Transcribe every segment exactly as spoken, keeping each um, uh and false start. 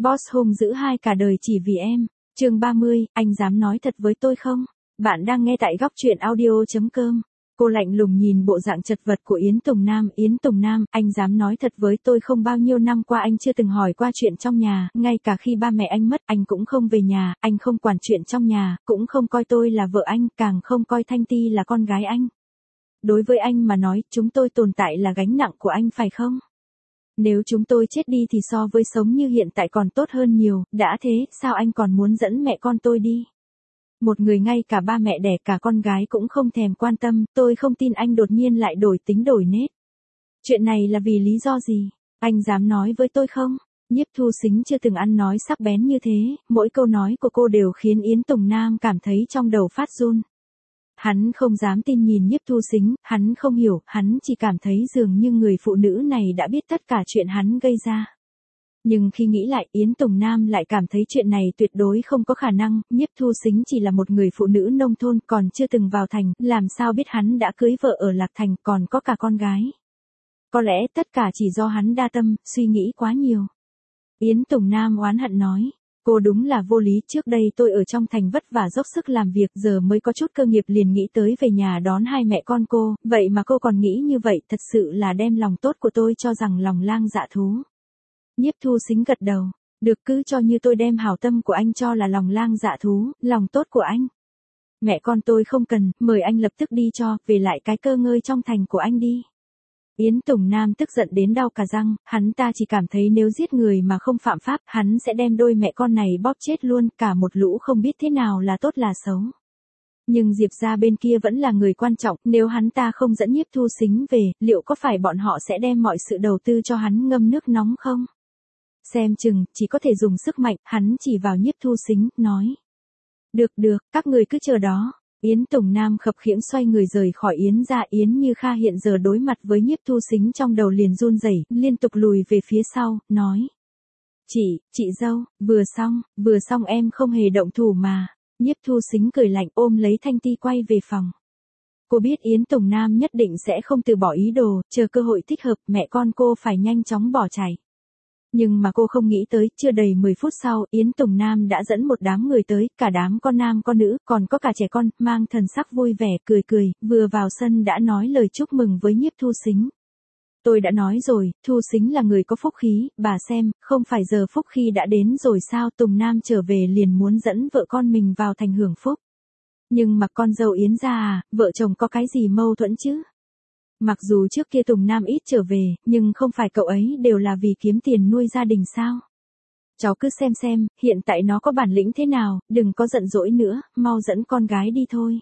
Boss hung dữ hai cả đời chỉ vì em. Chương ba mươi, anh dám nói thật với tôi không? Bạn đang nghe tại góc truyện audio chấm com. Cô lạnh lùng nhìn bộ dạng chật vật của Yến Tùng Nam. Yến Tùng Nam, anh dám nói thật với tôi không, bao nhiêu năm qua anh chưa từng hỏi qua chuyện trong nhà, ngay cả khi ba mẹ anh mất anh cũng không về nhà, anh không quản chuyện trong nhà, cũng không coi tôi là vợ anh, càng không coi Thanh Ti là con gái anh. Đối với anh mà nói, chúng tôi tồn tại là gánh nặng của anh phải không? Nếu chúng tôi chết đi thì so với sống như hiện tại còn tốt hơn nhiều, đã thế, sao anh còn muốn dẫn mẹ con tôi đi? Một người ngay cả ba mẹ đẻ cả con gái cũng không thèm quan tâm, tôi không tin anh đột nhiên lại đổi tính đổi nết. Chuyện này là vì lý do gì? Anh dám nói với tôi không? Nhiếp Thu Sính chưa từng ăn nói sắc bén như thế, mỗi câu nói của cô đều khiến Yến Tùng Nam cảm thấy trong đầu phát run. Hắn không dám tin nhìn Nhiếp Thu Sính, hắn không hiểu, hắn chỉ cảm thấy dường như người phụ nữ này đã biết tất cả chuyện hắn gây ra. Nhưng khi nghĩ lại, Yến Tùng Nam lại cảm thấy chuyện này tuyệt đối không có khả năng, Nhiếp Thu Sính chỉ là một người phụ nữ nông thôn còn chưa từng vào thành, làm sao biết hắn đã cưới vợ ở Lạc Thành còn có cả con gái. Có lẽ tất cả chỉ do hắn đa tâm, suy nghĩ quá nhiều. Yến Tùng Nam oán hận nói. Cô đúng là vô lý, trước đây tôi ở trong thành vất vả dốc sức làm việc, giờ mới có chút cơ nghiệp liền nghĩ tới về nhà đón hai mẹ con cô, vậy mà cô còn nghĩ như vậy, thật sự là đem lòng tốt của tôi cho rằng lòng lang dạ thú. Nhiếp Thu Sính gật đầu, được, cứ cho như tôi đem hảo tâm của anh cho là lòng lang dạ thú, lòng tốt của anh. Mẹ con tôi không cần, mời anh lập tức đi cho, về lại cái cơ ngơi trong thành của anh đi. Yến Tùng Nam tức giận đến đau cả răng, hắn ta chỉ cảm thấy nếu giết người mà không phạm pháp, hắn sẽ đem đôi mẹ con này bóp chết luôn, cả một lũ không biết thế nào là tốt là xấu. Nhưng Diệp gia bên kia vẫn là người quan trọng, nếu hắn ta không dẫn Nhiếp Thu Sính về, liệu có phải bọn họ sẽ đem mọi sự đầu tư cho hắn ngâm nước nóng không? Xem chừng, chỉ có thể dùng sức mạnh, hắn chỉ vào Nhiếp Thu Sính, nói. Được được, các người cứ chờ đó. Yến Tùng Nam khập khiễng xoay người rời khỏi Yến gia. Yến Như Kha hiện giờ đối mặt với Nhiếp Thu Sính trong đầu liền run rẩy, liên tục lùi về phía sau, nói. Chị, chị dâu, vừa xong, vừa xong em không hề động thủ mà. Nhiếp Thu Sính cười lạnh ôm lấy Thanh Ti quay về phòng. Cô biết Yến Tùng Nam nhất định sẽ không từ bỏ ý đồ, chờ cơ hội thích hợp, mẹ con cô phải nhanh chóng bỏ chạy. Nhưng mà cô không nghĩ tới, chưa đầy mười phút sau, Yến Tùng Nam đã dẫn một đám người tới, cả đám con nam con nữ, còn có cả trẻ con, mang thần sắc vui vẻ, cười cười, vừa vào sân đã nói lời chúc mừng với Nhiếp Thu Sính. Tôi đã nói rồi, Thu Sính là người có phúc khí, bà xem, không phải giờ phúc khi đã đến rồi sao? Tùng Nam trở về liền muốn dẫn vợ con mình vào thành hưởng phúc. Nhưng mà con dâu Yến gia à, vợ chồng có cái gì mâu thuẫn chứ? Mặc dù trước kia Tùng Nam ít trở về, nhưng không phải cậu ấy đều là vì kiếm tiền nuôi gia đình sao? Cháu cứ xem xem, hiện tại nó có bản lĩnh thế nào, đừng có giận dỗi nữa, mau dẫn con gái đi thôi.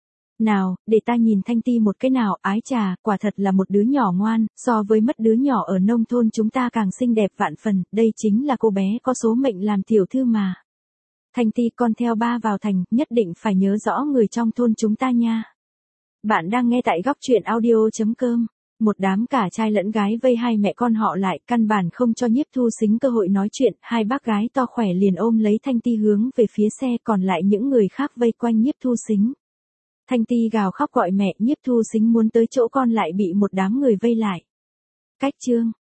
Nào, để ta nhìn Thanh Ti một cái nào, ái chà, quả thật là một đứa nhỏ ngoan, so với mất đứa nhỏ ở nông thôn chúng ta càng xinh đẹp vạn phần, đây chính là cô bé có số mệnh làm tiểu thư mà. Thanh Ti, con theo ba vào thành, nhất định phải nhớ rõ người trong thôn chúng ta nha. Bạn đang nghe tại góc truyện audio chấm com. Một đám cả trai lẫn gái vây hai mẹ con họ lại, căn bản không cho Nhiếp Thu Sính cơ hội nói chuyện, hai bác gái to khỏe liền ôm lấy Thanh Ti hướng về phía xe, còn lại những người khác vây quanh Nhiếp Thu Sính. Thanh Ti gào khóc gọi mẹ, Nhiếp Thu Sính muốn tới chỗ con lại bị một đám người vây lại. Cách chương